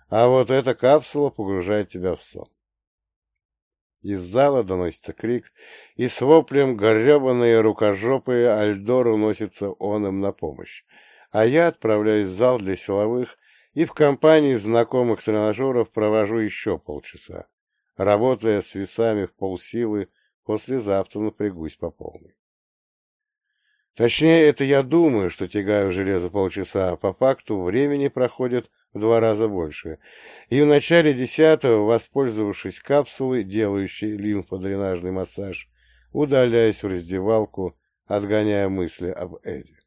а вот эта капсула погружает тебя в сон. Из зала доносится крик, и с воплем гребаные рукожопые Альдор уносится он им на помощь, а я отправляюсь в зал для силовых и в компании знакомых тренажеров провожу еще полчаса, работая с весами в полсилы, послезавтра напрягусь по полной. Точнее, это я думаю, что тягаю железо полчаса, а по факту времени проходит в 2 раза больше. И в начале 10-го, воспользовавшись капсулой, делающей лимфодренажный массаж, удаляюсь в раздевалку, отгоняя мысли об Эдди.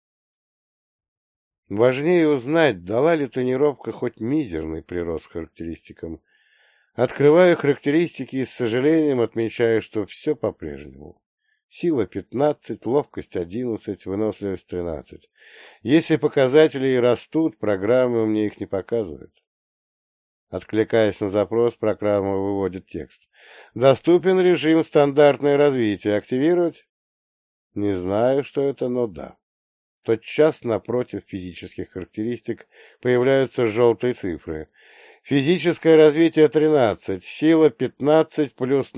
Важнее узнать, дала ли тренировка хоть мизерный прирост характеристикам. Открываю характеристики и с сожалением отмечаю, что все по-прежнему. Сила 15, ловкость 11, выносливость 13. Если показатели и растут, программа мне их не показывает. Откликаясь на запрос, программа выводит текст. Доступен режим стандартное развитие. Активировать? Не знаю, что это, но да. Тотчас напротив физических характеристик появляются желтые цифры. Физическое развитие 13, сила 15 плюс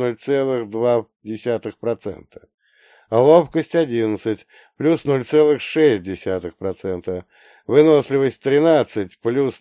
0,2%. Ловкость 11, плюс 0,6%. Выносливость 13, плюс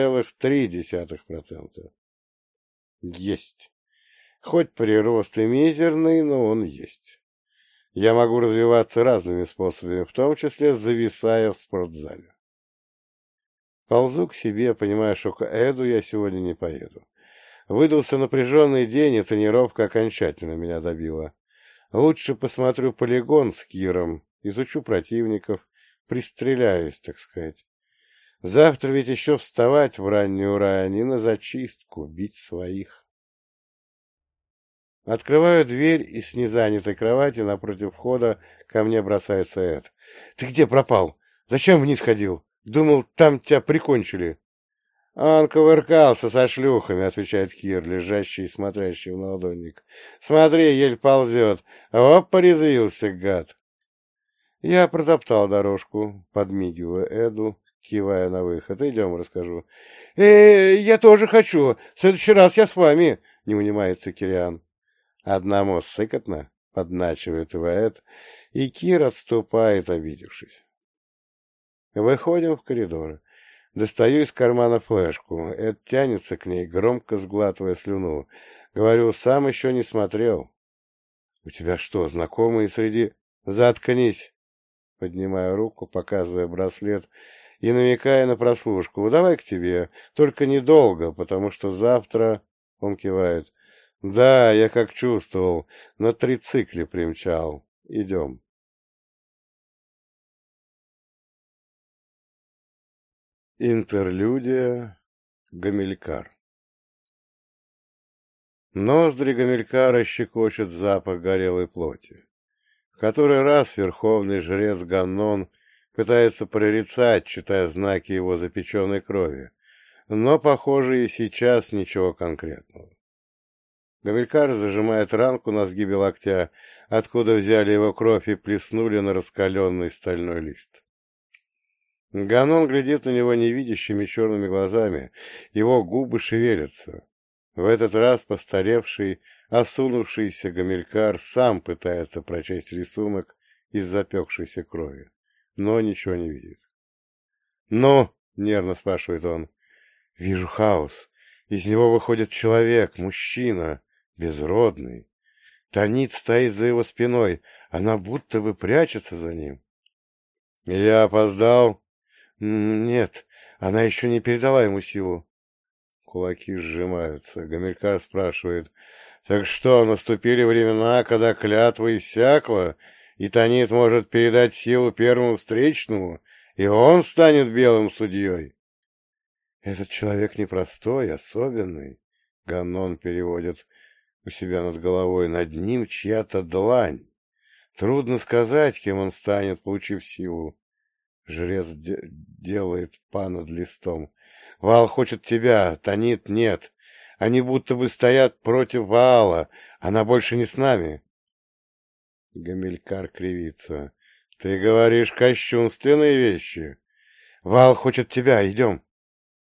0,3%. Есть. Хоть прирост и мизерный, но он есть. Я могу развиваться разными способами, в том числе зависая в спортзале. Ползу к себе, понимая, что к Эду я сегодня не поеду. Выдался напряженный день, и тренировка окончательно меня добила. Лучше посмотрю полигон с Киром, изучу противников, пристреляюсь, так сказать. Завтра ведь еще вставать в раннюю рань и на зачистку, бить своих. Открываю дверь, и с незанятой кровати напротив входа ко мне бросается Эд. — Ты где пропал? Зачем вниз ходил? Думал, там тебя прикончили. — Он кувыркался со шлюхами, — отвечает Кир, лежащий и смотрящий в наладонник. — Смотри, еле ползет. Оп, порезвился, гад. Я протоптал дорожку, подмигивая Эду, кивая на выход. Идем, расскажу. — Я тоже хочу. В следующий раз я с вами, — не унимается Кириан. Одному сыкотно, — подначивает его Эд, и Кир отступает, обидевшись. Выходим в коридор. Достаю из кармана флешку. Эд тянется к ней, громко сглатывая слюну. Говорю, сам еще не смотрел. — У тебя что, знакомые среди... — Заткнись! Поднимаю руку, показывая браслет и намекая на прослушку. — Давай к тебе, только недолго, потому что завтра... Он кивает. — Да, я как чувствовал, на трицикле примчал. Идем. Интерлюдия. Гамилькар. Ноздри Гамилькара щекочет запах горелой плоти. В который раз верховный жрец Ганнон пытается прорицать, читая знаки его запеченной крови, но, похоже, и сейчас ничего конкретного. Гамилькар зажимает ранку на сгибе локтя, откуда взяли его кровь и плеснули на раскаленный стальной лист. Ганон глядит на него невидящими черными глазами, его губы шевелятся. В этот раз постаревший, осунувшийся Гамилькар сам пытается прочесть рисунок из запекшейся крови, но ничего не видит. «Ну?» — нервно спрашивает он. «Вижу хаос. Из него выходит человек, мужчина, безродный. Танит стоит за его спиной, она будто бы прячется за ним». «Я опоздал?» «Нет, она еще не передала ему силу». Кулаки сжимаются. Гамилькар спрашивает. «Так что, наступили времена, когда клятва иссякла, и Танит может передать силу первому встречному, и он станет белым судьей?» «Этот человек непростой, особенный», — Ганнон переводит у себя над головой. «Над ним чья-то длань. Трудно сказать, кем он станет, получив силу». Жрец делает па над листом. «Ваал хочет тебя, Танит нет. Они будто бы стоят против Ваала. Она больше не с нами». Гамилькар кривится. «Ты говоришь кощунственные вещи. Ваал хочет тебя, идем».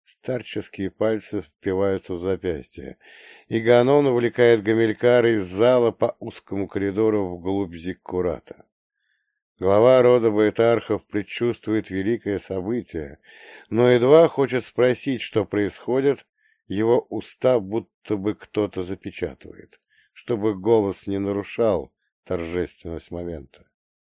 Старческие пальцы впиваются в запястье, и Ганон увлекает Гамилькара из зала по узкому коридору вглубь зиккурата. Глава рода Баэтархов предчувствует великое событие, но едва хочет спросить, что происходит, его уста будто бы кто-то запечатывает, чтобы голос не нарушал торжественность момента.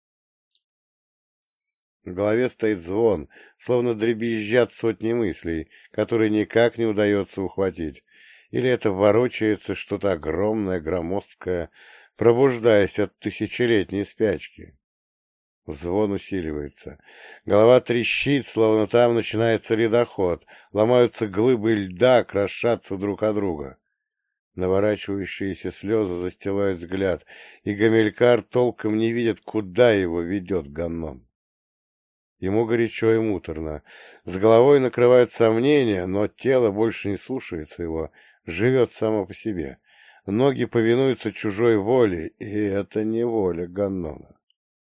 В голове стоит звон, словно дребезжат сотни мыслей, которые никак не удается ухватить, или это ворочается что-то огромное, громоздкое, пробуждаясь от тысячелетней спячки. Звон усиливается. Голова трещит, словно там начинается ледоход, ломаются глыбы льда, крошатся друг от друга. Наворачивающиеся слезы застилают взгляд, и Гамилькар толком не видит, куда его ведет Ганнон. Ему горячо и муторно. С головой накрывают сомнения, но тело больше не слушается его, живет само по себе. Ноги повинуются чужой воле, и это не воля Ганнона.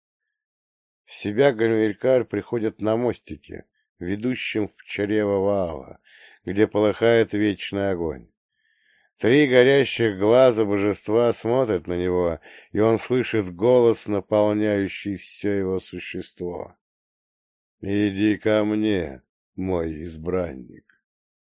В себя Гамилькар приходит на мостике, ведущем в чрево Ваала, где полыхает вечный огонь. 3 горящих глаза божества смотрят на него, и он слышит голос, наполняющий все его существо. «Иди ко мне, мой избранник».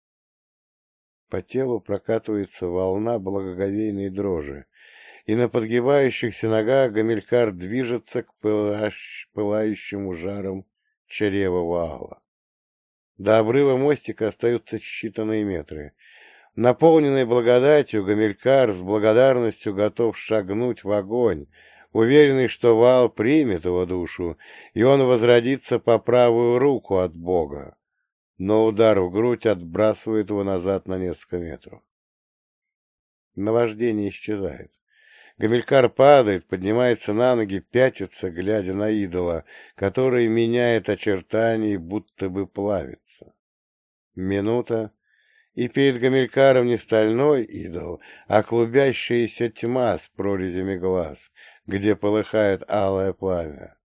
По телу прокатывается волна благоговейной дрожи, и на подгибающихся ногах Гамилькар движется к пылающему жаром чрева Ваала. До обрыва мостика остаются считанные метры. Наполненный благодатью, Гамилькар с благодарностью готов шагнуть в огонь, уверенный, что Ваал примет его душу, и он возродится по правую руку от Бога. Но удар в грудь отбрасывает его назад на несколько метров. Наваждение исчезает. Гамилькар падает, поднимается на ноги, пятится, глядя на идола, который меняет очертания и будто бы плавится. Минута, и перед Гамилькаром не стальной идол, а клубящаяся тьма с прорезями глаз, где полыхает алое пламя.